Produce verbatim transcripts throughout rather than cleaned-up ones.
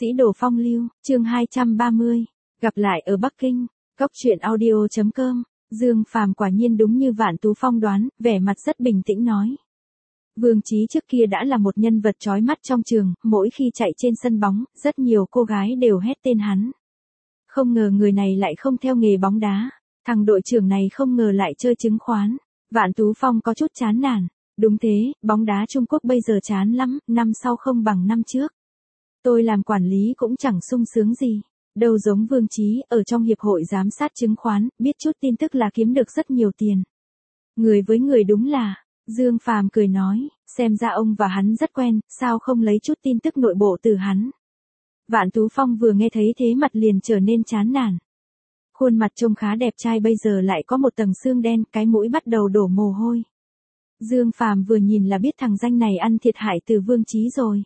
Sĩ đồ phong lưu, chương hai trăm ba mươi, gặp lại ở Bắc Kinh, cốc truyện audio chấm com, Dương Phàm quả nhiên đúng như Vạn Tú Phong đoán, vẻ mặt rất bình tĩnh nói. Vương Chí trước kia đã là một nhân vật chói mắt trong trường, mỗi khi chạy trên sân bóng, rất nhiều cô gái đều hét tên hắn. Không ngờ người này lại không theo nghề bóng đá, thằng đội trưởng này không ngờ lại chơi chứng khoán. Vạn Tú Phong có chút chán nản, đúng thế, bóng đá Trung Quốc bây giờ chán lắm, năm sau không bằng năm trước. Tôi làm quản lý cũng chẳng sung sướng gì, đâu giống Vương Chí ở trong hiệp hội giám sát chứng khoán, biết chút tin tức là kiếm được rất nhiều tiền. Người với người đúng là, Dương Phàm cười nói, xem ra ông và hắn rất quen, sao không lấy chút tin tức nội bộ từ hắn. Vạn Tú Phong vừa nghe thấy thế mặt liền trở nên chán nản. Khuôn mặt trông khá đẹp trai bây giờ lại có một tầng xương đen, cái mũi bắt đầu đổ mồ hôi. Dương Phàm vừa nhìn là biết thằng danh này ăn thiệt hại từ Vương Chí rồi.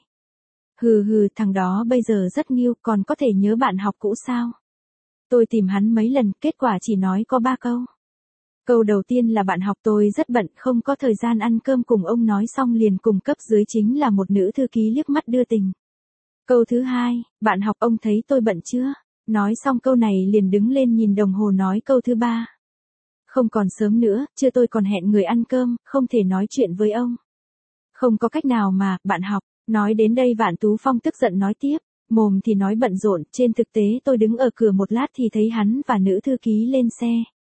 Hừ hừ, thằng đó bây giờ rất nghiêu, còn có thể nhớ bạn học cũ sao? Tôi tìm hắn mấy lần, kết quả chỉ nói có ba câu. Câu đầu tiên là bạn học tôi rất bận, không có thời gian ăn cơm cùng ông, nói xong liền cùng cấp dưới chính là một nữ thư ký liếc mắt đưa tình. Câu thứ hai, bạn học ông thấy tôi bận chưa? Nói xong câu này liền đứng lên nhìn đồng hồ nói câu thứ ba. Không còn sớm nữa, chưa tôi còn hẹn người ăn cơm, không thể nói chuyện với ông. Không có cách nào mà, bạn học. Nói đến đây Vạn Tú Phong tức giận nói tiếp, mồm thì nói bận rộn, trên thực tế tôi đứng ở cửa một lát thì thấy hắn và nữ thư ký lên xe.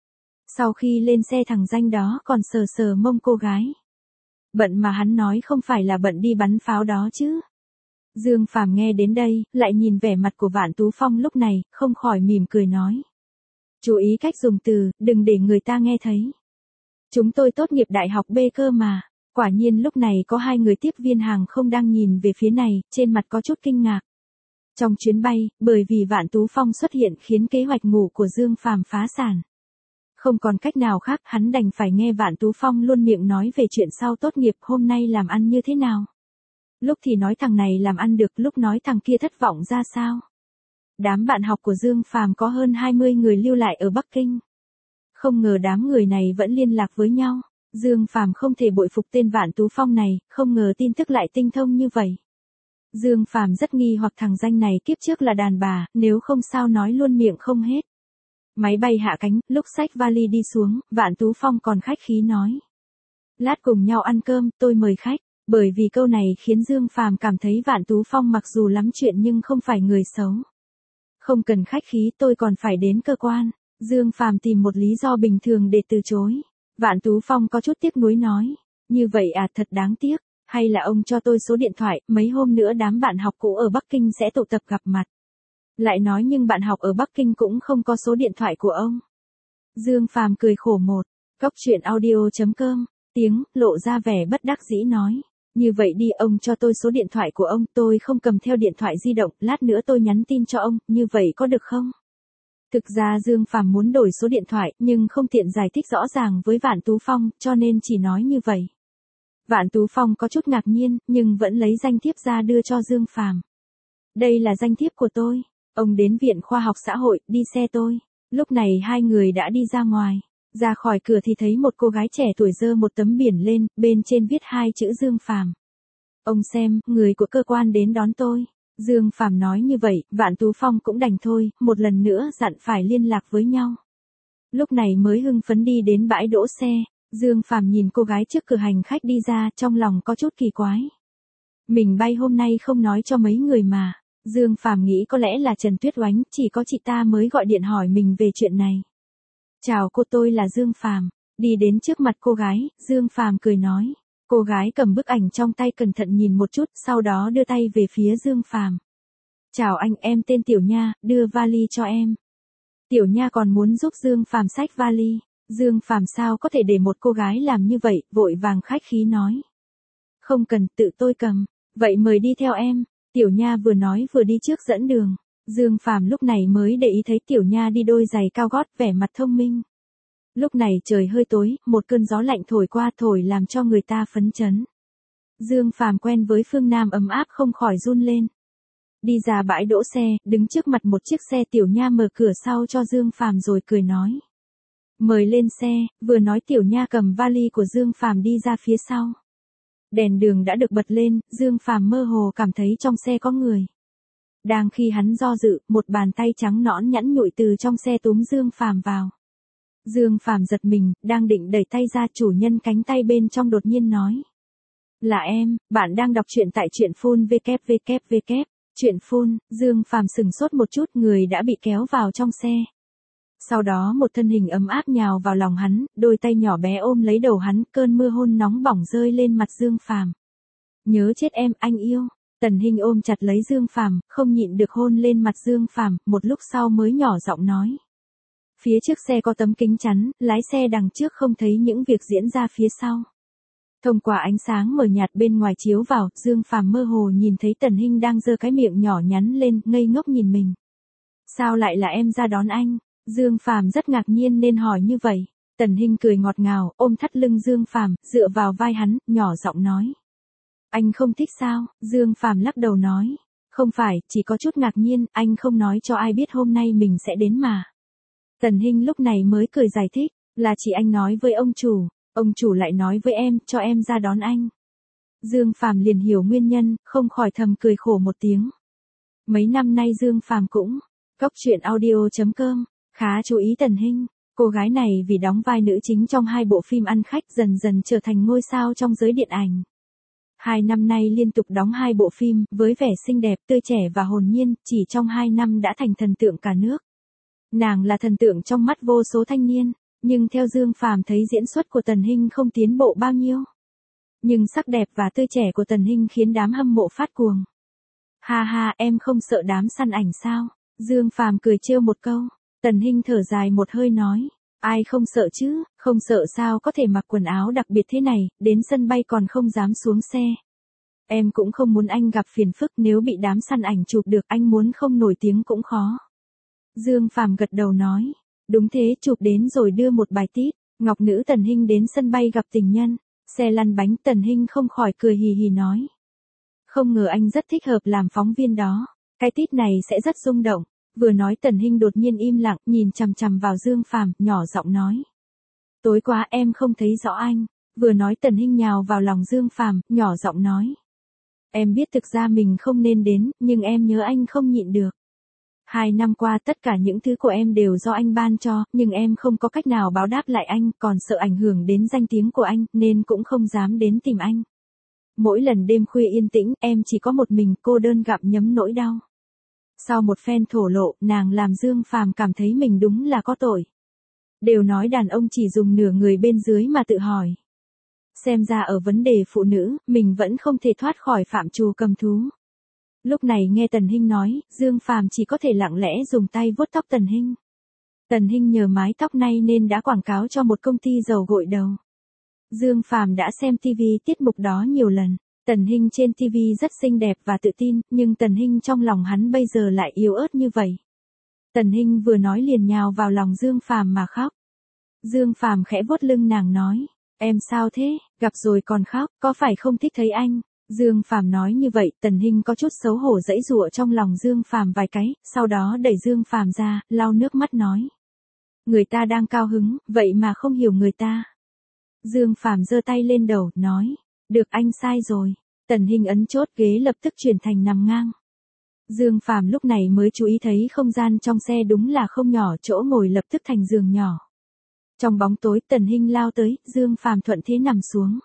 Sau khi lên xe thằng danh đó còn sờ sờ mông cô gái. Bận mà hắn nói không phải là bận đi bắn pháo đó chứ. Dương Phàm nghe đến đây, lại nhìn vẻ mặt của Vạn Tú Phong lúc này, không khỏi mỉm cười nói. Chú ý cách dùng từ, đừng để người ta nghe thấy. Chúng tôi tốt nghiệp đại học B cơ mà. Quả nhiên lúc này có hai người tiếp viên hàng không đang nhìn về phía này, trên mặt có chút kinh ngạc. Trong chuyến bay, bởi vì Vạn Tú Phong xuất hiện khiến kế hoạch ngủ của Dương Phàm phá sản. Không còn cách nào khác, hắn đành phải nghe Vạn Tú Phong luôn miệng nói về chuyện sau tốt nghiệp hôm nay làm ăn như thế nào. Lúc thì nói thằng này làm ăn được, lúc nói thằng kia thất vọng ra sao. Đám bạn học của Dương Phàm có hơn hai mươi người lưu lại ở Bắc Kinh. Không ngờ đám người này vẫn liên lạc với nhau. Dương Phàm không thể bội phục tên Vạn Tú Phong này, không ngờ tin tức lại tinh thông như vậy. Dương Phàm rất nghi hoặc thằng danh này kiếp trước là đàn bà, nếu không sao nói luôn miệng không hết. Máy bay hạ cánh, lúc xách vali đi xuống, Vạn Tú Phong còn khách khí nói. Lát cùng nhau ăn cơm, tôi mời khách, bởi vì câu này khiến Dương Phàm cảm thấy Vạn Tú Phong mặc dù lắm chuyện nhưng không phải người xấu. Không cần khách khí, tôi còn phải đến cơ quan. Dương Phàm tìm một lý do bình thường để từ chối. Vạn Tú Phong có chút tiếc nuối nói, như vậy à, thật đáng tiếc, hay là ông cho tôi số điện thoại, mấy hôm nữa đám bạn học cũ ở Bắc Kinh sẽ tụ tập gặp mặt. Lại nói nhưng bạn học ở Bắc Kinh cũng không có số điện thoại của ông. Dương Phàm cười khổ một, cốc truyện audio chấm com, tiếng, lộ ra vẻ bất đắc dĩ nói, như vậy đi, ông cho tôi số điện thoại của ông, tôi không cầm theo điện thoại di động, lát nữa tôi nhắn tin cho ông, như vậy có được không? Thực ra Dương Phàm muốn đổi số điện thoại, nhưng không tiện giải thích rõ ràng với Vạn Tú Phong, cho nên chỉ nói như vậy. Vạn Tú Phong có chút ngạc nhiên, nhưng vẫn lấy danh thiếp ra đưa cho Dương Phàm. Đây là danh thiếp của tôi, ông đến Viện Khoa học Xã hội, đi xe tôi. Lúc này hai người đã đi ra ngoài, ra khỏi cửa thì thấy một cô gái trẻ tuổi giơ một tấm biển lên, bên trên viết hai chữ Dương Phàm. Ông xem, người của cơ quan đến đón tôi. Dương Phàm nói như vậy, Vạn Tú Phong cũng đành thôi, một lần nữa dặn phải liên lạc với nhau. Lúc này mới hưng phấn đi đến bãi đỗ xe, Dương Phàm nhìn cô gái trước cửa hành khách đi ra, trong lòng có chút kỳ quái. Mình bay hôm nay không nói cho mấy người mà. Dương Phàm nghĩ có lẽ là Trần Tuyết Oánh, chỉ có chị ta mới gọi điện hỏi mình về chuyện này. Chào cô, tôi là Dương Phàm. Đi đến trước mặt cô gái, Dương Phàm cười nói. Cô gái cầm bức ảnh trong tay cẩn thận nhìn một chút, sau đó đưa tay về phía Dương Phàm. Chào anh, em tên Tiểu Nha, đưa vali cho em. Tiểu Nha còn muốn giúp Dương Phàm xách vali. Dương Phàm sao có thể để một cô gái làm như vậy, vội vàng khách khí nói. Không cần, tự tôi cầm. Vậy mời đi theo em. Tiểu Nha vừa nói vừa đi trước dẫn đường. Dương Phàm lúc này mới để ý thấy Tiểu Nha đi đôi giày cao gót, vẻ mặt thông minh. Lúc này trời hơi tối, một cơn gió lạnh thổi qua, thổi làm cho người ta phấn chấn. Dương Phàm quen với phương Nam ấm áp không khỏi run lên. Đi ra bãi đỗ xe, đứng trước mặt một chiếc xe, Tiểu Nha mở cửa sau cho Dương Phàm rồi cười nói. Mời lên xe, vừa nói Tiểu Nha cầm vali của Dương Phàm đi ra phía sau. Đèn đường đã được bật lên, Dương Phàm mơ hồ cảm thấy trong xe có người. Đang khi hắn do dự, một bàn tay trắng nõn nhẵn nhụi từ trong xe túm Dương Phàm vào. Dương Phàm giật mình, đang định đẩy tay ra, chủ nhân cánh tay bên trong đột nhiên nói. Là em, bạn đang đọc truyện tại truyện phun vê vê vê vê. Truyện phun, Dương Phàm sừng sốt một chút, người đã bị kéo vào trong xe. Sau đó một thân hình ấm áp nhào vào lòng hắn, đôi tay nhỏ bé ôm lấy đầu hắn, cơn mưa hôn nóng bỏng rơi lên mặt Dương Phàm. Nhớ chết em, anh yêu. Tần Hinh ôm chặt lấy Dương Phàm, không nhịn được hôn lên mặt Dương Phàm, một lúc sau mới nhỏ giọng nói. Phía trước xe có tấm kính chắn, lái xe đằng trước không thấy những việc diễn ra phía sau. Thông qua ánh sáng mờ nhạt bên ngoài chiếu vào, Dương Phàm mơ hồ nhìn thấy Tần Hinh đang giơ cái miệng nhỏ nhắn lên, ngây ngốc nhìn mình. Sao lại là em ra đón anh? Dương Phàm rất ngạc nhiên nên hỏi như vậy. Tần Hinh cười ngọt ngào, ôm thắt lưng Dương Phàm, dựa vào vai hắn, nhỏ giọng nói. Anh không thích sao? Dương Phàm lắc đầu nói. Không phải, chỉ có chút ngạc nhiên, anh không nói cho ai biết hôm nay mình sẽ đến mà. Tần Hinh lúc này mới cười giải thích, là chỉ anh nói với ông chủ, ông chủ lại nói với em, cho em ra đón anh. Dương Phàm liền hiểu nguyên nhân, không khỏi thầm cười khổ một tiếng. Mấy năm nay Dương Phàm cũng, cóc truyện audio chấm com, khá chú ý Tần Hinh. Cô gái này vì đóng vai nữ chính trong hai bộ phim ăn khách dần dần trở thành ngôi sao trong giới điện ảnh. Hai năm nay liên tục đóng hai bộ phim, với vẻ xinh đẹp, tươi trẻ và hồn nhiên, chỉ trong hai năm đã thành thần tượng cả nước. Nàng là thần tượng trong mắt vô số thanh niên, nhưng theo Dương Phàm thấy diễn xuất của Tần Hinh không tiến bộ bao nhiêu. Nhưng sắc đẹp và tươi trẻ của Tần Hinh khiến đám hâm mộ phát cuồng. Ha ha, em không sợ đám săn ảnh sao? Dương Phàm cười trêu một câu. Tần Hinh thở dài một hơi nói. Ai không sợ chứ, không sợ sao có thể mặc quần áo đặc biệt thế này, đến sân bay còn không dám xuống xe. Em cũng không muốn anh gặp phiền phức, nếu bị đám săn ảnh chụp được, anh muốn không nổi tiếng cũng khó. Dương Phàm gật đầu nói. Đúng thế, chụp đến rồi đưa một bài tít. Ngọc nữ Tần Hinh đến sân bay gặp tình nhân. Xe lăn bánh, Tần Hinh không khỏi cười hì hì nói. Không ngờ anh rất thích hợp làm phóng viên đó. Cái tít này sẽ rất rung động. Vừa nói Tần Hinh đột nhiên im lặng, nhìn chằm chằm vào Dương Phàm, nhỏ giọng nói. Tối qua em không thấy rõ anh. Vừa nói Tần Hinh nhào vào lòng Dương Phàm, nhỏ giọng nói. Em biết thực ra mình không nên đến, nhưng em nhớ anh không nhịn được. Hai năm qua tất cả những thứ của em đều do anh ban cho, nhưng em không có cách nào báo đáp lại anh, còn sợ ảnh hưởng đến danh tiếng của anh, nên cũng không dám đến tìm anh. Mỗi lần đêm khuya yên tĩnh, em chỉ có một mình cô đơn gặm nhấm nỗi đau. Sau một phen thổ lộ, nàng làm Dương Phàm cảm thấy mình đúng là có tội. Đều nói đàn ông chỉ dùng nửa người bên dưới mà tự hỏi. Xem ra ở vấn đề phụ nữ, mình vẫn không thể thoát khỏi phạm trù cầm thú. Lúc này nghe Tần Hinh nói, Dương Phàm chỉ có thể lặng lẽ dùng tay vuốt tóc Tần Hinh. Tần Hinh nhờ mái tóc này nên đã quảng cáo cho một công ty dầu gội đầu. Dương Phàm đã xem ti vi tiết mục đó nhiều lần. Tần Hinh trên ti vi rất xinh đẹp và tự tin, nhưng Tần Hinh trong lòng hắn bây giờ lại yếu ớt như vậy. Tần Hinh vừa nói liền nhào vào lòng Dương Phàm mà khóc. Dương Phàm khẽ vuốt lưng nàng nói, em sao thế, gặp rồi còn khóc, có phải không thích thấy anh? Dương Phàm nói như vậy, Tần Hinh có chút xấu hổ giãy giụa trong lòng Dương Phàm vài cái, sau đó đẩy Dương Phàm ra, lau nước mắt nói. Người ta đang cao hứng, vậy mà không hiểu người ta. Dương Phàm giơ tay lên đầu, nói, được anh sai rồi. Tần Hinh ấn chốt ghế lập tức chuyển thành nằm ngang. Dương Phàm lúc này mới chú ý thấy không gian trong xe đúng là không nhỏ, chỗ ngồi lập tức thành giường nhỏ. Trong bóng tối Tần Hinh lao tới, Dương Phàm thuận thế nằm xuống.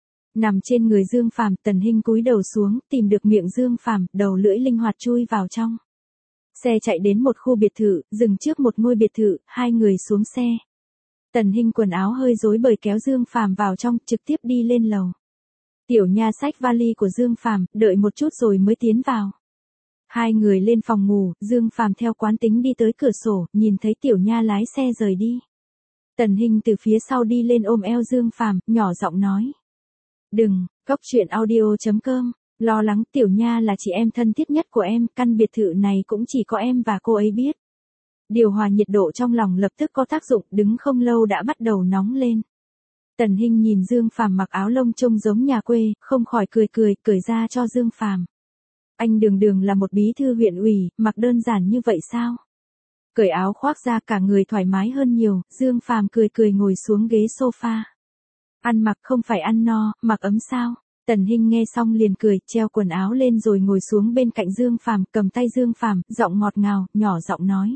Nằm trên người Dương Phàm, Tần Hinh cúi đầu xuống, tìm được miệng Dương Phàm, đầu lưỡi linh hoạt chui vào trong. Xe chạy đến một khu biệt thự, dừng trước một ngôi biệt thự, hai người xuống xe. Tần Hinh quần áo hơi rối bời kéo Dương Phàm vào trong, trực tiếp đi lên lầu. Tiểu Nha xách vali của Dương Phàm, đợi một chút rồi mới tiến vào. Hai người lên phòng ngủ, Dương Phàm theo quán tính đi tới cửa sổ, nhìn thấy Tiểu Nha lái xe rời đi. Tần Hinh từ phía sau đi lên ôm eo Dương Phàm, nhỏ giọng nói. Đừng, cóc truyện audio chấm com, lo lắng Tiểu Nha là chị em thân thiết nhất của em, căn biệt thự này cũng chỉ có em và cô ấy biết. Điều hòa nhiệt độ trong lòng lập tức có tác dụng, đứng không lâu đã bắt đầu nóng lên. Tần Hinh nhìn Dương Phàm mặc áo lông trông giống nhà quê, không khỏi cười cười, cởi ra cho Dương Phàm. Anh đường đường là một bí thư huyện ủy, mặc đơn giản như vậy sao? Cởi áo khoác ra cả người thoải mái hơn nhiều, Dương Phàm cười cười ngồi xuống ghế sofa. Ăn mặc không phải ăn no, mặc ấm sao? Tần Hinh nghe xong liền cười, treo quần áo lên rồi ngồi xuống bên cạnh Dương Phàm, cầm tay Dương Phàm, giọng ngọt ngào, nhỏ giọng nói.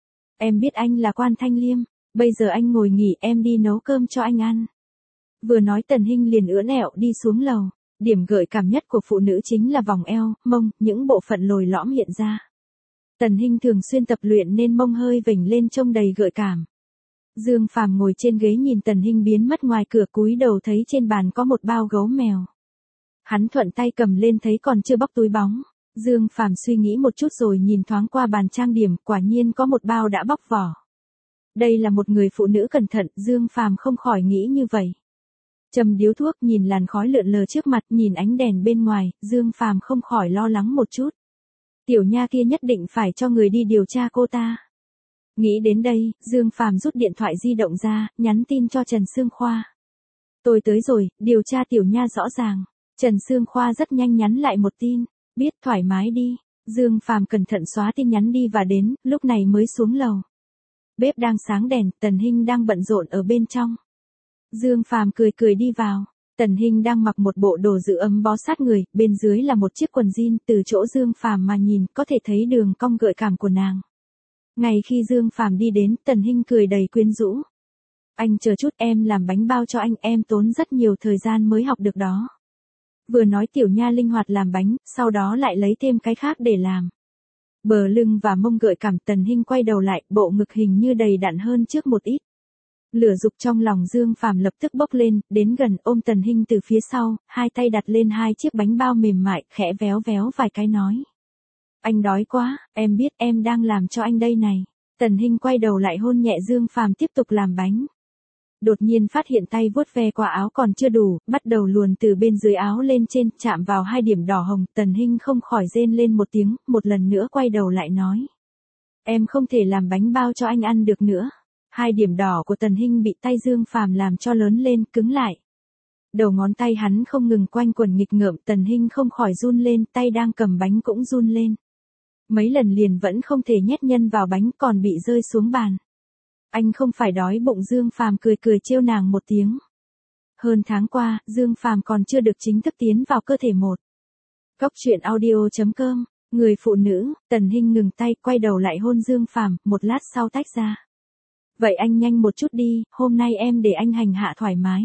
Em biết anh là Quan Thanh Liêm, bây giờ anh ngồi nghỉ, em đi nấu cơm cho anh ăn. Vừa nói Tần Hinh liền ưỡn ẹo đi xuống lầu. Điểm gợi cảm nhất của phụ nữ chính là vòng eo, mông, những bộ phận lồi lõm hiện ra. Tần Hinh thường xuyên tập luyện nên mông hơi vểnh lên trông đầy gợi cảm. Dương Phàm ngồi trên ghế nhìn Tần Hinh biến mất ngoài cửa, cúi đầu thấy trên bàn có một bao gấu mèo. Hắn thuận tay cầm lên thấy còn chưa bóc túi bóng. Dương Phàm suy nghĩ một chút rồi nhìn thoáng qua bàn trang điểm, quả nhiên có một bao đã bóc vỏ. Đây là một người phụ nữ cẩn thận, Dương Phàm không khỏi nghĩ như vậy. Châm điếu thuốc, nhìn làn khói lượn lờ trước mặt, nhìn ánh đèn bên ngoài, Dương Phàm không khỏi lo lắng một chút. Tiểu nha kia nhất định phải cho người đi điều tra cô ta. Nghĩ đến đây, Dương Phàm rút điện thoại di động ra, nhắn tin cho Trần Sương Khoa. Tôi tới rồi, điều tra tiểu nha rõ ràng. Trần Sương Khoa rất nhanh nhắn lại một tin, biết, thoải mái đi. Dương Phàm cẩn thận xóa tin nhắn đi và đến, lúc này mới xuống lầu. Bếp đang sáng đèn, Tần Hinh đang bận rộn ở bên trong. Dương Phàm cười cười đi vào. Tần Hinh đang mặc một bộ đồ giữ ấm bó sát người, bên dưới là một chiếc quần jean, từ chỗ Dương Phàm mà nhìn, có thể thấy đường cong gợi cảm của nàng. Ngay khi Dương Phàm đi đến, Tần Hinh cười đầy quyến rũ. Anh chờ chút, em làm bánh bao cho anh, em tốn rất nhiều thời gian mới học được đó. Vừa nói tiểu nha linh hoạt làm bánh, sau đó lại lấy thêm cái khác để làm. Bờ lưng và mông gợi cảm, Tần Hinh quay đầu lại, bộ ngực hình như đầy đặn hơn trước một ít. Lửa dục trong lòng Dương Phàm lập tức bốc lên, đến gần ôm Tần Hinh từ phía sau, hai tay đặt lên hai chiếc bánh bao mềm mại, khẽ véo véo vài cái nói. Anh đói quá, em biết em đang làm cho anh đây này. Tần Hinh quay đầu lại hôn nhẹ Dương Phàm tiếp tục làm bánh. Đột nhiên phát hiện tay vuốt ve qua áo còn chưa đủ, bắt đầu luồn từ bên dưới áo lên trên, chạm vào hai điểm đỏ hồng, Tần Hinh không khỏi rên lên một tiếng, một lần nữa quay đầu lại nói. Em không thể làm bánh bao cho anh ăn được nữa. Hai điểm đỏ của Tần Hinh bị tay Dương Phàm làm cho lớn lên, cứng lại. Đầu ngón tay hắn không ngừng quanh quẩn nghịch ngợm, Tần Hinh không khỏi run lên, tay đang cầm bánh cũng run lên. Mấy lần liền vẫn không thể nhét nhân vào bánh, còn bị rơi xuống bàn. Anh không phải đói bụng, Dương Phàm cười cười trêu nàng một tiếng. Hơn tháng qua, Dương Phàm còn chưa được chính thức tiến vào cơ thể một. Cóc truyện audio chấm com, người phụ nữ. Tần Hinh ngừng tay, quay đầu lại hôn Dương Phàm, một lát sau tách ra. Vậy anh nhanh một chút đi, hôm nay em để anh hành hạ thoải mái.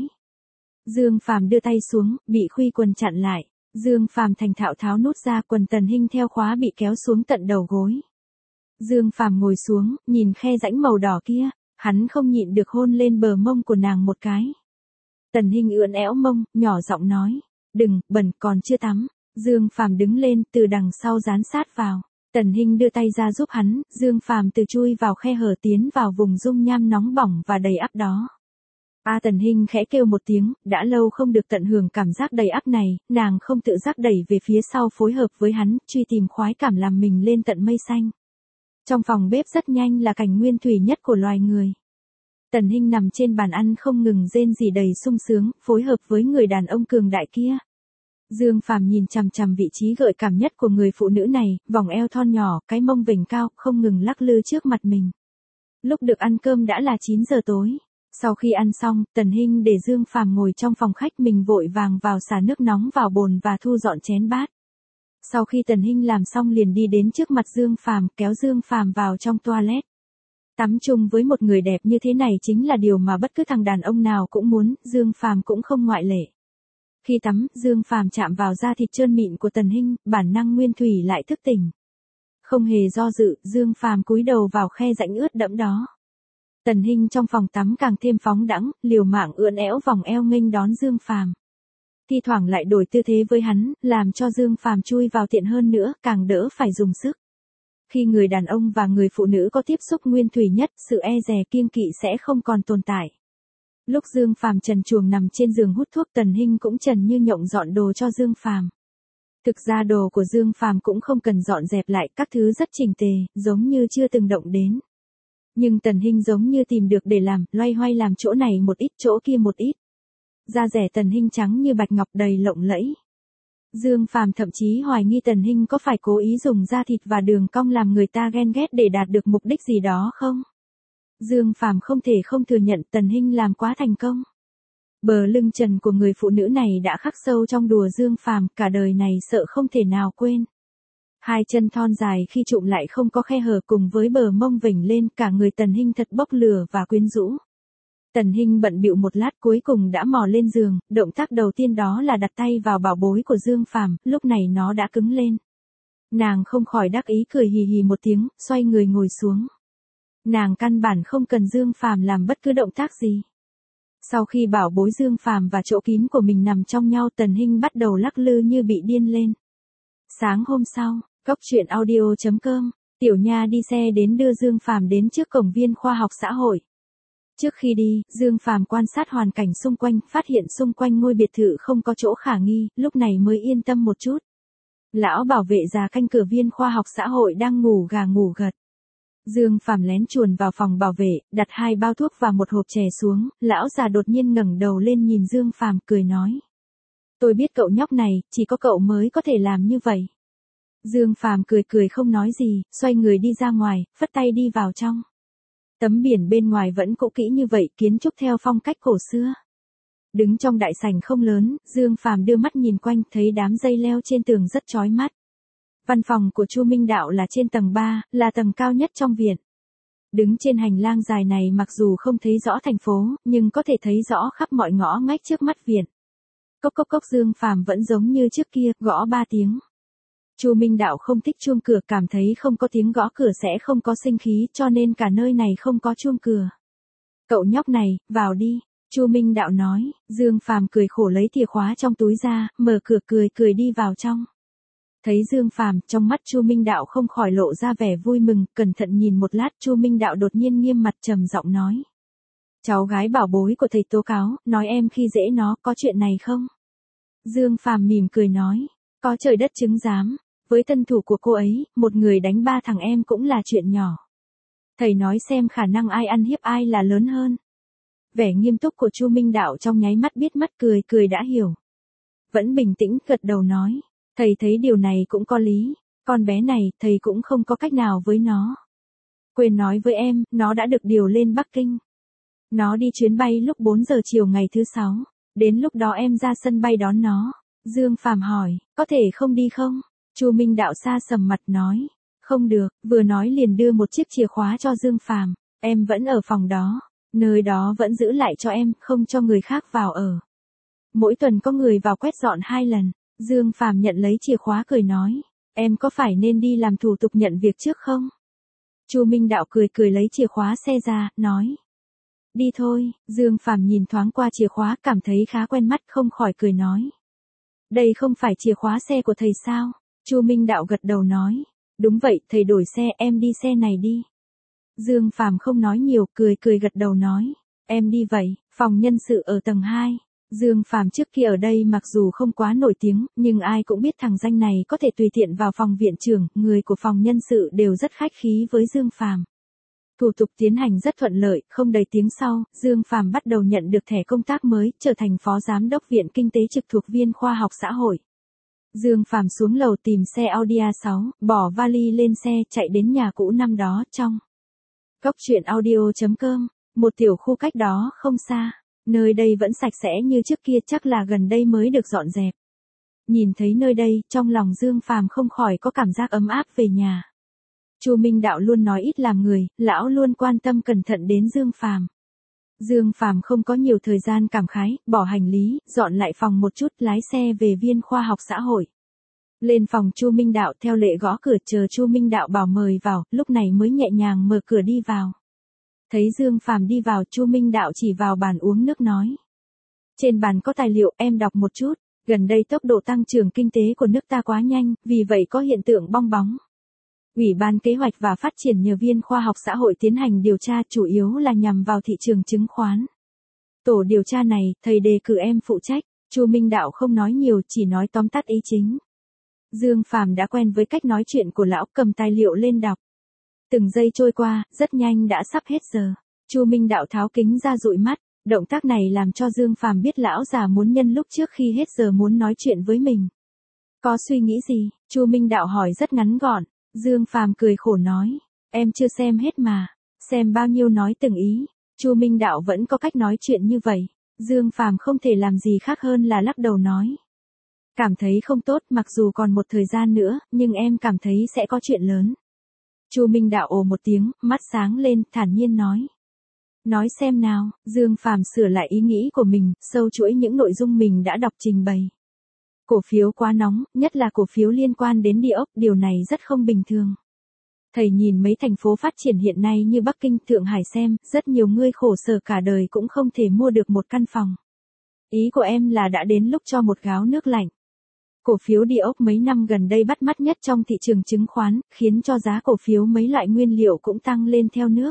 Dương Phàm đưa tay xuống, bị khuy quần chặn lại. Dương Phàm thành thạo tháo nút ra, quần Tần Hinh theo khóa bị kéo xuống tận đầu gối. Dương Phàm ngồi xuống, nhìn khe rãnh màu đỏ kia, hắn không nhịn được hôn lên bờ mông của nàng một cái. Tần Hinh ưỡn éo mông, nhỏ giọng nói, đừng, bẩn, còn chưa tắm. Dương Phàm đứng lên, từ đằng sau dán sát vào. Tần Hinh đưa tay ra giúp hắn, Dương Phàm từ chui vào khe hở tiến vào vùng dung nham nóng bỏng và đầy ắp đó. A à, Tần Hinh khẽ kêu một tiếng, đã lâu không được tận hưởng cảm giác đầy ắp này, nàng không tự giác đẩy về phía sau phối hợp với hắn, truy tìm khoái cảm làm mình lên tận mây xanh. Trong phòng bếp rất nhanh là cảnh nguyên thủy nhất của loài người. Tần Hinh nằm trên bàn ăn không ngừng rên rỉ đầy sung sướng, phối hợp với người đàn ông cường đại kia. Dương Phàm nhìn chằm chằm vị trí gợi cảm nhất của người phụ nữ này, vòng eo thon nhỏ, cái mông vểnh cao, không ngừng lắc lư trước mặt mình. Lúc được ăn cơm đã là chín giờ tối. Sau khi ăn xong, Tần Hinh để Dương Phàm ngồi trong phòng khách, mình vội vàng vào xả nước nóng vào bồn và thu dọn chén bát. Sau khi Tần Hinh làm xong liền đi đến trước mặt Dương Phàm, kéo Dương Phàm vào trong toilet. Tắm chung với một người đẹp như thế này chính là điều mà bất cứ thằng đàn ông nào cũng muốn, Dương Phàm cũng không ngoại lệ. Khi tắm, Dương Phàm chạm vào da thịt trơn mịn của Tần Hinh, bản năng nguyên thủy lại thức tỉnh. Không hề do dự, Dương Phàm cúi đầu vào khe rãnh ướt đẫm đó. Tần Hinh trong phòng tắm càng thêm phóng đãng, liều mạng ưỡn éo vòng eo nghênh đón Dương Phàm. Thi thoảng lại đổi tư thế với hắn, làm cho Dương Phàm chui vào tiện hơn nữa, càng đỡ phải dùng sức. Khi người đàn ông và người phụ nữ có tiếp xúc nguyên thủy nhất, sự e dè kiêng kỵ sẽ không còn tồn tại. Lúc Dương Phàm trần truồng nằm trên giường hút thuốc, Tần Hinh cũng trần như nhộng dọn đồ cho Dương Phàm. Thực ra đồ của Dương Phàm cũng không cần dọn dẹp lại, các thứ rất chỉnh tề, giống như chưa từng động đến. Nhưng Tần Hinh giống như tìm được để làm, loay hoay làm chỗ này một ít, chỗ kia một ít. Da rẻ Tần Hinh trắng như bạch ngọc đầy lộng lẫy. Dương Phàm thậm chí hoài nghi Tần Hinh có phải cố ý dùng da thịt và đường cong làm người ta ghen ghét để đạt được mục đích gì đó không? Dương Phàm không thể không thừa nhận Tần Hinh làm quá thành công. Bờ lưng trần của người phụ nữ này đã khắc sâu trong đùa Dương Phàm, cả đời này sợ không thể nào quên. Hai chân thon dài khi trụm lại không có khe hở cùng với bờ mông vểnh lên, cả người Tần Hinh thật bốc lửa và quyến rũ. Tần Hinh bận bịu một lát cuối cùng đã mò lên giường, động tác đầu tiên đó là đặt tay vào bảo bối của Dương Phàm, lúc này nó đã cứng lên. Nàng không khỏi đắc ý cười hì hì một tiếng, xoay người ngồi xuống. Nàng căn bản không cần Dương Phàm làm bất cứ động tác gì. Sau khi bảo bối Dương Phàm và chỗ kín của mình nằm trong nhau, Tần Hinh bắt đầu lắc lư như bị điên lên. Sáng hôm sau, cốc truyện audio chấm com, Tiểu Nha đi xe đến đưa Dương Phàm đến trước cổng viên khoa học xã hội. Trước khi đi, Dương Phàm quan sát hoàn cảnh xung quanh, phát hiện xung quanh ngôi biệt thự không có chỗ khả nghi, lúc này mới yên tâm một chút. Lão bảo vệ già canh cửa viên khoa học xã hội đang ngủ gà ngủ gật. Dương Phàm lén chuồn vào phòng bảo vệ, đặt hai bao thuốc và một hộp chè xuống, lão già đột nhiên ngẩng đầu lên nhìn Dương Phàm cười nói. Tôi biết cậu nhóc này, chỉ có cậu mới có thể làm như vậy. Dương Phàm cười cười không nói gì, xoay người đi ra ngoài, phất tay đi vào trong. Tấm biển bên ngoài vẫn cũ kỹ như vậy, kiến trúc theo phong cách cổ xưa. Đứng trong đại sảnh không lớn, Dương Phàm đưa mắt nhìn quanh, thấy đám dây leo trên tường rất chói mắt. Văn phòng của Chu Minh Đạo là trên tầng ba, là tầng cao nhất trong viện. Đứng trên hành lang dài này mặc dù không thấy rõ thành phố, nhưng có thể thấy rõ khắp mọi ngõ ngách trước mắt viện. Cốc cốc cốc, Dương Phàm vẫn giống như trước kia, gõ ba tiếng. Chu Minh Đạo không thích chuông cửa, cảm thấy không có tiếng gõ cửa sẽ không có sinh khí, cho nên cả nơi này không có chuông cửa. Cậu nhóc này, vào đi, Chu Minh Đạo nói. Dương Phàm cười khổ lấy chìa khóa trong túi ra, mở cửa cười cười đi vào trong. Thấy Dương Phàm, trong mắt Chu Minh Đạo không khỏi lộ ra vẻ vui mừng, cẩn thận nhìn một lát, Chu Minh Đạo đột nhiên nghiêm mặt trầm giọng nói. Cháu gái bảo bối của thầy tố cáo, nói em khi dễ nó, có chuyện này không? Dương Phàm mỉm cười nói, có trời đất chứng giám, với thân thủ của cô ấy, một người đánh ba thằng em cũng là chuyện nhỏ. Thầy nói xem khả năng ai ăn hiếp ai là lớn hơn. Vẻ nghiêm túc của Chu Minh Đạo trong nháy mắt biết mắt, cười cười đã hiểu. Vẫn bình tĩnh gật đầu nói, thầy thấy điều này cũng có lý, con bé này, thầy cũng không có cách nào với nó. Quên nói với em, nó đã được điều lên Bắc Kinh. Nó đi chuyến bay lúc bốn giờ chiều ngày thứ sáu, đến lúc đó em ra sân bay đón nó. Dương Phàm hỏi, có thể không đi không? Chu Minh Đạo xa sầm mặt nói, không được, vừa nói liền đưa một chiếc chìa khóa cho Dương Phàm, em vẫn ở phòng đó, nơi đó vẫn giữ lại cho em, không cho người khác vào ở. Mỗi tuần có người vào quét dọn hai lần. Dương Phàm nhận lấy chìa khóa cười nói, em có phải nên đi làm thủ tục nhận việc trước không? Chu Minh Đạo cười cười lấy chìa khóa xe ra, nói. Đi thôi. Dương Phàm nhìn thoáng qua chìa khóa, cảm thấy khá quen mắt, không khỏi cười nói. Đây không phải chìa khóa xe của thầy sao? Chu Minh Đạo gật đầu nói, đúng vậy, thầy đổi xe, em đi xe này đi. Dương Phàm không nói nhiều, cười cười gật đầu nói, em đi vậy. Phòng nhân sự ở tầng hai. Dương Phàm trước kia ở đây mặc dù không quá nổi tiếng, nhưng ai cũng biết thằng danh này có thể tùy tiện vào phòng viện trưởng, người của phòng nhân sự đều rất khách khí với Dương Phàm. Thủ tục tiến hành rất thuận lợi, không đầy tiếng sau, Dương Phàm bắt đầu nhận được thẻ công tác mới, trở thành phó giám đốc viện kinh tế trực thuộc viên khoa học xã hội. Dương Phàm xuống lầu tìm xe Audi a sáu, bỏ vali lên xe, chạy đến nhà cũ năm đó, trong cốc truyện audio chấm com, một tiểu khu cách đó không xa. Nơi đây vẫn sạch sẽ như trước kia, chắc là gần đây mới được dọn dẹp. Nhìn thấy nơi đây, trong lòng Dương Phàm không khỏi có cảm giác ấm áp về nhà. Chu Minh Đạo luôn nói ít làm người, lão luôn quan tâm cẩn thận đến Dương Phàm. Dương Phàm không có nhiều thời gian cảm khái, bỏ hành lý, dọn lại phòng một chút, lái xe về viên khoa học xã hội. Lên phòng Chu Minh Đạo, theo lệ gõ cửa, chờ Chu Minh Đạo bảo mời vào, lúc này mới nhẹ nhàng mở cửa đi vào. Thấy Dương Phàm đi vào, Chu Minh Đạo chỉ vào bàn uống nước nói. Trên bàn có tài liệu, em đọc một chút. Gần đây tốc độ tăng trưởng kinh tế của nước ta quá nhanh, vì vậy có hiện tượng bong bóng. Ủy ban Kế hoạch và Phát triển nhờ viên khoa học xã hội tiến hành điều tra, chủ yếu là nhằm vào thị trường chứng khoán. Tổ điều tra này, thầy đề cử em phụ trách. Chu Minh Đạo không nói nhiều, chỉ nói tóm tắt ý chính. Dương Phàm đã quen với cách nói chuyện của lão, cầm tài liệu lên đọc. Từng giây trôi qua, rất nhanh đã sắp hết giờ. Chu Minh Đạo tháo kính ra dụi mắt, động tác này làm cho Dương Phàm biết lão già muốn nhân lúc trước khi hết giờ muốn nói chuyện với mình. Có suy nghĩ gì? Chu Minh Đạo hỏi rất ngắn gọn. Dương Phàm cười khổ nói, em chưa xem hết mà, xem bao nhiêu nói từng ý. Chu Minh Đạo vẫn có cách nói chuyện như vậy. Dương Phàm không thể làm gì khác hơn là lắc đầu nói. Cảm thấy không tốt, mặc dù còn một thời gian nữa, nhưng em cảm thấy sẽ có chuyện lớn. Chu Minh Đạo ồ một tiếng, mắt sáng lên, thản nhiên nói. Nói xem nào, Dương Phàm sửa lại ý nghĩ của mình, sâu chuỗi những nội dung mình đã đọc trình bày. Cổ phiếu quá nóng, nhất là cổ phiếu liên quan đến địa ốc, điều này rất không bình thường. Thầy nhìn mấy thành phố phát triển hiện nay như Bắc Kinh, Thượng Hải xem, rất nhiều người khổ sở cả đời cũng không thể mua được một căn phòng. Ý của em là đã đến lúc cho một gáo nước lạnh. Cổ phiếu địa ốc mấy năm gần đây bắt mắt nhất trong thị trường chứng khoán, khiến cho giá cổ phiếu mấy loại nguyên liệu cũng tăng lên theo nước.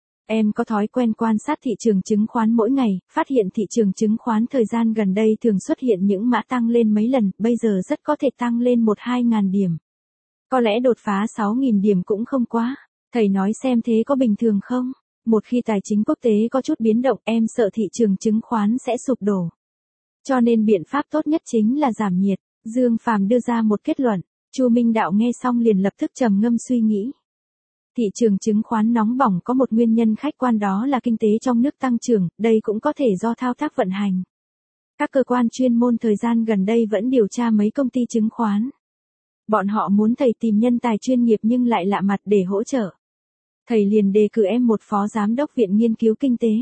Em có thói quen quan sát thị trường chứng khoán mỗi ngày, phát hiện thị trường chứng khoán thời gian gần đây thường xuất hiện những mã tăng lên mấy lần, bây giờ rất có thể tăng lên một hai ngàn điểm. Có lẽ đột phá sáu nghìn điểm cũng không quá. Thầy nói xem thế có bình thường không? Một khi tài chính quốc tế có chút biến động, em sợ thị trường chứng khoán sẽ sụp đổ. Cho nên biện pháp tốt nhất chính là giảm nhiệt. Dương Phàm đưa ra một kết luận. Chu Minh Đạo nghe xong liền lập tức trầm ngâm suy nghĩ. Thị trường chứng khoán nóng bỏng có một nguyên nhân khách quan, đó là kinh tế trong nước tăng trưởng, đây cũng có thể do thao tác vận hành. Các cơ quan chuyên môn thời gian gần đây vẫn điều tra mấy công ty chứng khoán. Bọn họ muốn thầy tìm nhân tài chuyên nghiệp nhưng lại lạ mặt để hỗ trợ. Thầy liền đề cử em một phó giám đốc viện nghiên cứu kinh tế.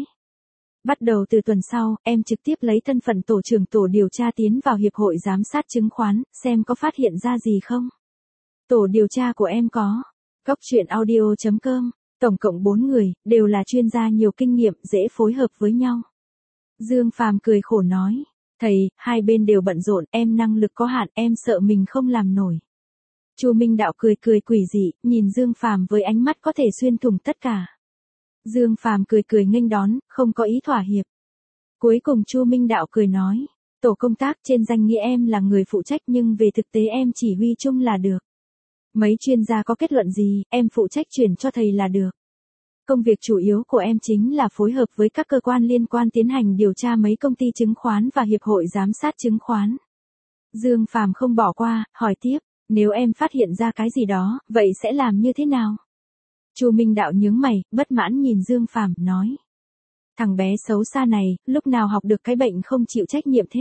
Bắt đầu từ tuần sau, em trực tiếp lấy thân phận tổ trưởng tổ điều tra tiến vào Hiệp hội Giám sát Chứng khoán, xem có phát hiện ra gì không. Tổ điều tra của em có Cóc truyện audio chấm com, tổng cộng bốn người, đều là chuyên gia nhiều kinh nghiệm, dễ phối hợp với nhau. Dương Phàm cười khổ nói, thầy, hai bên đều bận rộn, em năng lực có hạn, em sợ mình không làm nổi. Chu Minh Đạo cười cười quỷ dị, nhìn Dương Phàm với ánh mắt có thể xuyên thủng tất cả. Dương Phàm cười cười nghênh đón, không có ý thỏa hiệp. Cuối cùng Chu Minh Đạo cười nói, tổ công tác trên danh nghĩa em là người phụ trách nhưng về thực tế em chỉ huy chung là được. Mấy chuyên gia có kết luận gì, em phụ trách chuyển cho thầy là được. Công việc chủ yếu của em chính là phối hợp với các cơ quan liên quan tiến hành điều tra mấy công ty chứng khoán và Hiệp hội Giám sát Chứng khoán. Dương Phàm không bỏ qua, hỏi tiếp, nếu em phát hiện ra cái gì đó, vậy sẽ làm như thế nào? Chu Minh Đạo nhướng mày, bất mãn nhìn Dương Phàm, nói. Thằng bé xấu xa này, lúc nào học được cái bệnh không chịu trách nhiệm thế?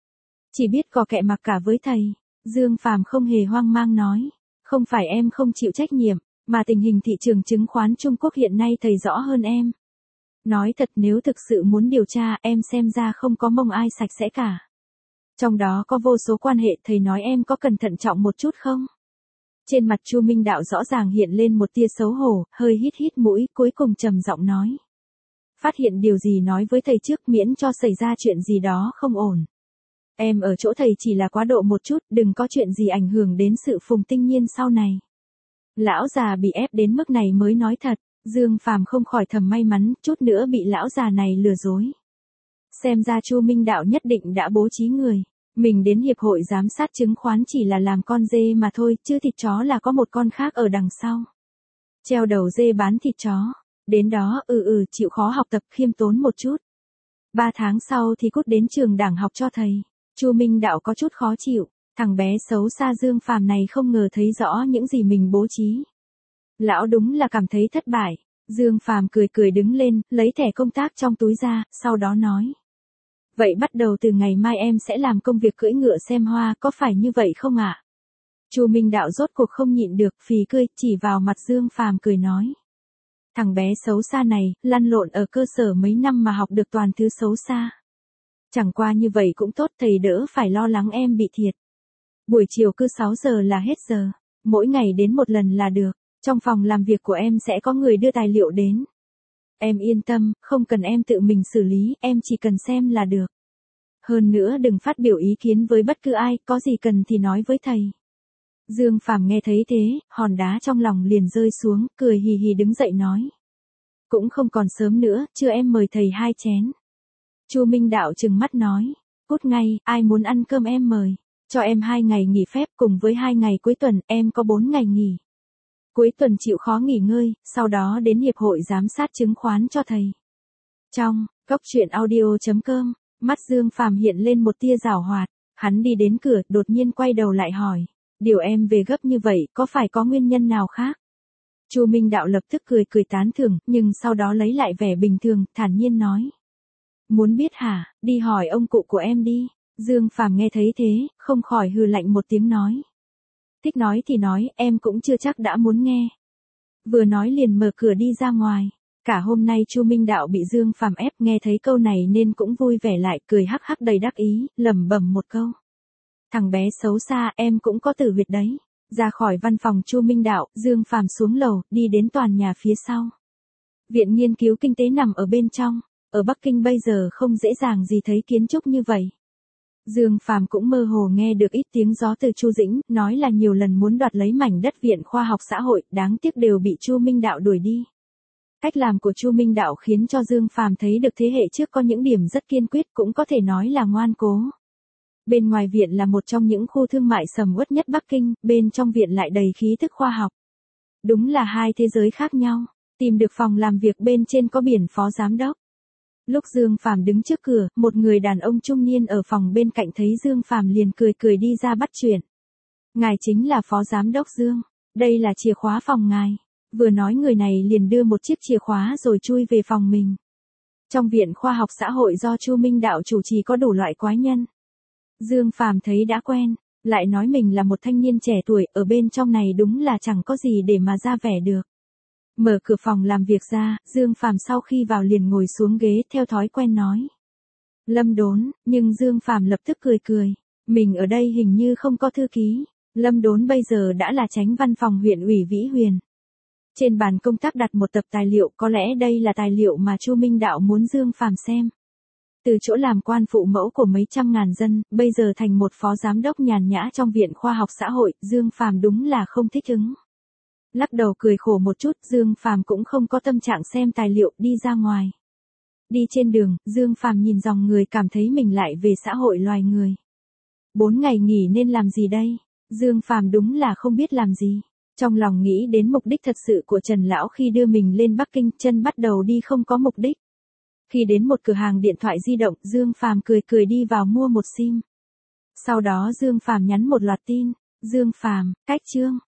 Chỉ biết cò kẹ mặc cả với thầy. Dương Phàm không hề hoang mang nói. Không phải em không chịu trách nhiệm, mà tình hình thị trường chứng khoán Trung Quốc hiện nay thầy rõ hơn em. Nói thật, nếu thực sự muốn điều tra, em xem ra không có mông ai sạch sẽ cả. Trong đó có vô số quan hệ, thầy nói em có cần thận trọng một chút không? Trên mặt Chu Minh Đạo rõ ràng hiện lên một tia xấu hổ, hơi hít hít mũi, cuối cùng trầm giọng nói. Phát hiện điều gì nói với thầy trước, miễn cho xảy ra chuyện gì đó không ổn. Em ở chỗ thầy chỉ là quá độ một chút, đừng có chuyện gì ảnh hưởng đến sự Phùng Tinh Nhiên sau này. Lão già bị ép đến mức này mới nói thật, Dương Phàm không khỏi thầm may mắn, chút nữa bị lão già này lừa dối. Xem ra Chu Minh Đạo nhất định đã bố trí người. Mình đến Hiệp hội Giám sát Chứng khoán chỉ là làm con dê mà thôi, chứ thịt chó là có một con khác ở đằng sau. Treo đầu dê bán thịt chó. Đến đó, ừ ừ, chịu khó học tập, khiêm tốn một chút. Ba tháng sau thì cút đến trường đảng học cho thầy. Chu Minh Đạo có chút khó chịu. Thằng bé xấu xa Dương Phàm này không ngờ thấy rõ những gì mình bố trí. Lão đúng là cảm thấy thất bại. Dương Phàm cười cười đứng lên, lấy thẻ công tác trong túi ra, sau đó nói. Vậy bắt đầu từ ngày mai em sẽ làm công việc cưỡi ngựa xem hoa, có phải như vậy không ạ? Chu Minh Đạo rốt cuộc không nhịn được, phì cười, chỉ vào mặt Dương Phàm cười nói. Thằng bé xấu xa này, lăn lộn ở cơ sở mấy năm mà học được toàn thứ xấu xa. Chẳng qua như vậy cũng tốt, thầy đỡ phải lo lắng em bị thiệt. Buổi chiều cứ sáu giờ là hết giờ, mỗi ngày đến một lần là được, trong phòng làm việc của em sẽ có người đưa tài liệu đến. Em yên tâm, không cần em tự mình xử lý, em chỉ cần xem là được. Hơn nữa đừng phát biểu ý kiến với bất cứ ai, có gì cần thì nói với thầy. Dương Phàm nghe thấy thế, hòn đá trong lòng liền rơi xuống, cười hì hì đứng dậy nói. Cũng không còn sớm nữa, chưa em mời thầy hai chén. Chu Minh Đạo trừng mắt nói, cút ngay, ai muốn ăn cơm em mời. Cho em hai ngày nghỉ phép cùng với hai ngày cuối tuần, em có bốn ngày nghỉ. Cuối tuần chịu khó nghỉ ngơi, sau đó đến Hiệp hội Giám sát Chứng khoán cho thầy. Trong, Cóc truyện audio chấm com, mắt Dương Phàm hiện lên một tia giảo hoạt, hắn đi đến cửa, đột nhiên quay đầu lại hỏi, điều em về gấp như vậy, có phải có nguyên nhân nào khác? Chu Minh Đạo lập tức cười cười tán thưởng, nhưng sau đó lấy lại vẻ bình thường, thản nhiên nói. Muốn biết hả, đi hỏi ông cụ của em đi. Dương Phàm nghe thấy thế, không khỏi hừ lạnh một tiếng nói. Thích nói thì nói, em cũng chưa chắc đã muốn nghe. Vừa nói liền mở cửa đi ra ngoài. Cả hôm nay Chu Minh Đạo bị Dương Phàm ép, nghe thấy câu này nên cũng vui vẻ lại, cười hắc hắc đầy đắc ý, lẩm bẩm một câu. Thằng bé xấu xa, em cũng có tử huyệt đấy. Ra khỏi văn phòng Chu Minh Đạo, Dương Phàm xuống lầu, đi đến toàn nhà phía sau. Viện nghiên cứu kinh tế nằm ở bên trong, ở Bắc Kinh bây giờ không dễ dàng gì thấy kiến trúc như vậy. Dương Phàm cũng mơ hồ nghe được ít tiếng gió từ Chu Dĩnh, nói là nhiều lần muốn đoạt lấy mảnh đất Viện Khoa học Xã hội, đáng tiếc đều bị Chu Minh Đạo đuổi đi. Cách làm của Chu Minh Đạo khiến cho Dương Phàm thấy được thế hệ trước có những điểm rất kiên quyết, cũng có thể nói là ngoan cố. Bên ngoài viện là một trong những khu thương mại sầm uất nhất Bắc Kinh, bên trong viện lại đầy khí thức khoa học. Đúng là hai thế giới khác nhau. Tìm được phòng làm việc bên trên có biển phó giám đốc. Lúc Dương Phàm đứng trước cửa, một người đàn ông trung niên ở phòng bên cạnh thấy Dương Phàm liền cười cười đi ra bắt chuyện. Ngài chính là phó giám đốc Dương, đây là chìa khóa phòng ngài. Vừa nói người này liền đưa một chiếc chìa khóa rồi chui về phòng mình. Trong Viện Khoa học Xã hội do Chu Minh Đạo chủ trì có đủ loại quái nhân. Dương Phàm thấy đã quen, lại nói mình là một thanh niên trẻ tuổi, ở bên trong này đúng là chẳng có gì để mà ra vẻ được. Mở cửa phòng làm việc ra, Dương Phàm sau khi vào liền ngồi xuống ghế theo thói quen nói. Lâm Đốn, nhưng Dương Phàm lập tức cười cười. Mình ở đây hình như không có thư ký. Lâm Đốn bây giờ đã là chánh văn phòng huyện ủy Vĩ Huyền. Trên bàn công tác đặt một tập tài liệu, có lẽ đây là tài liệu mà Chu Minh Đạo muốn Dương Phàm xem. Từ chỗ làm quan phụ mẫu của mấy trăm ngàn dân, bây giờ thành một phó giám đốc nhàn nhã trong Viện Khoa học Xã hội, Dương Phàm đúng là không thích ứng. Lắc đầu cười khổ một chút, Dương Phàm cũng không có tâm trạng xem tài liệu, đi ra ngoài. Đi trên đường, Dương Phàm nhìn dòng người cảm thấy mình lại về xã hội loài người. Bốn ngày nghỉ nên làm gì đây? Dương Phàm đúng là không biết làm gì. Trong lòng nghĩ đến mục đích thật sự của Trần Lão khi đưa mình lên Bắc Kinh, chân bắt đầu đi không có mục đích. Khi đến một cửa hàng điện thoại di động, Dương Phàm cười cười đi vào mua một sim. Sau đó Dương Phàm nhắn một loạt tin. Dương Phàm, cách chương.